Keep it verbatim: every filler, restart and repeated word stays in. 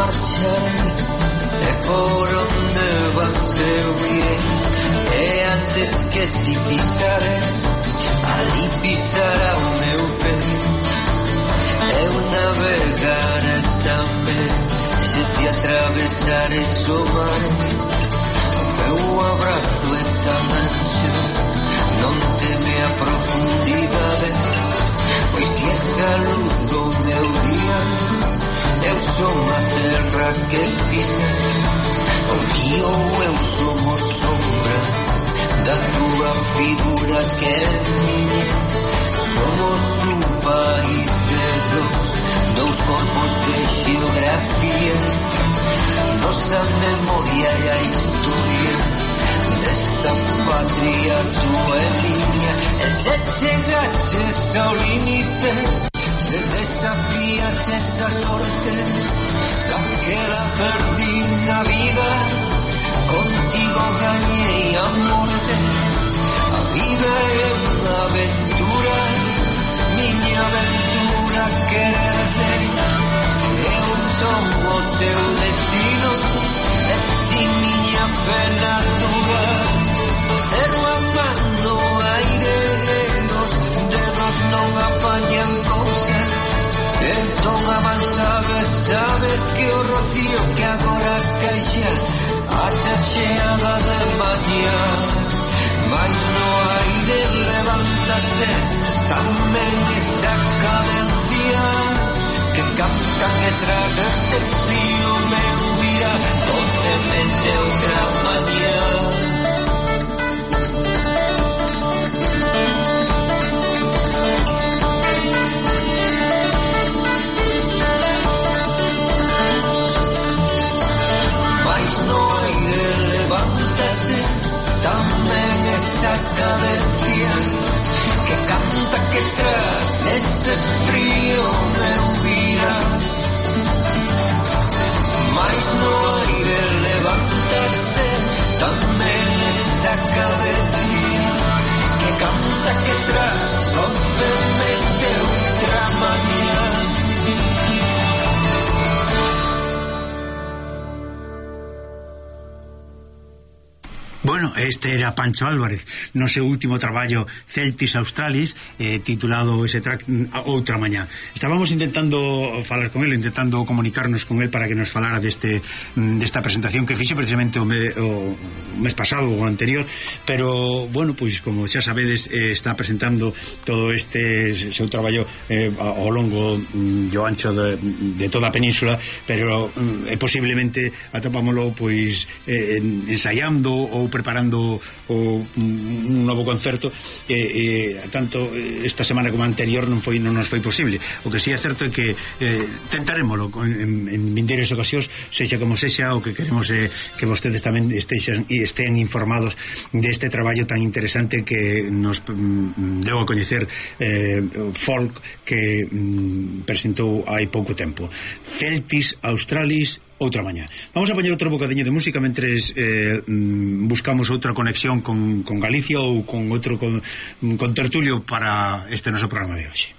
marcharé, e por onde vas eu iré, e antes que ti pisares, ali pisará o meu pé. Eu navegaré tamén, se te atravesares o mar. O meu abrazo é tan ancho, non teme a profundidade, pois ti és a luz do meu día. Eu son a terra que pisas, o río eu somos sombra da tua figura que é miña. Somos un país de dos, dous corpos de xeografía. Nosa memoria e a historia desta patria tua e miña. E se chegaches ao límite, se desafíaches a sorte, daquela perdí na vida, contigo gañei a morte. A vida é unha aventura, miña aventura quererte. Eu son o teu destino, e ti miña pena dura. Cero a mano, aire, os dedos non apañan cousa. Entón avanzaba, sabe que o rocío que agora caixa haxa cheada de mañá. Mais no aire levántase tamén esa cadencia que canta que tras este frío me hubiera docemente outra mañá. Tamén esa cadencia que canta que tras este frío me hubiera. Mais no aire levántase tamén esa cadencia que canta que tras docemente outra mañá. Bueno, este era Pancho Álvarez no seu último traballo Celtis Australis, eh, titulado ese track Outra Mañá. Estábamos intentando falar con ele, intentando comunicarnos con ele para que nos falara deste desta presentación que fixe precisamente o, me, o mes pasado ou o anterior, pero bueno, pois como xa sabedes, eh, está presentando todo este seu traballo eh, ao longo mm, o ancho de, de toda a península, pero eh, posiblemente atopámolo pois eh, ensaiando ou preparando o, un novo concerto, e, e tanto esta semana como a anterior non foi non nos foi posible. O que si é certo é que eh, tentaremoslo en, en vindeiras ocasións, sexa como sexa. O que queremos é que vostedes tamén esteixan e estén informados deste traballo tan interesante que nos mm, deu a coñecer eh, folk que mm, presentou hai pouco tempo. Celtis Australis, Outra Mañá. Vamos a poñer outro bocadiño de música mentres eh, buscamos outra conexión con, con Galicia ou con outro con, con tertulio para este noso programa de hoxe.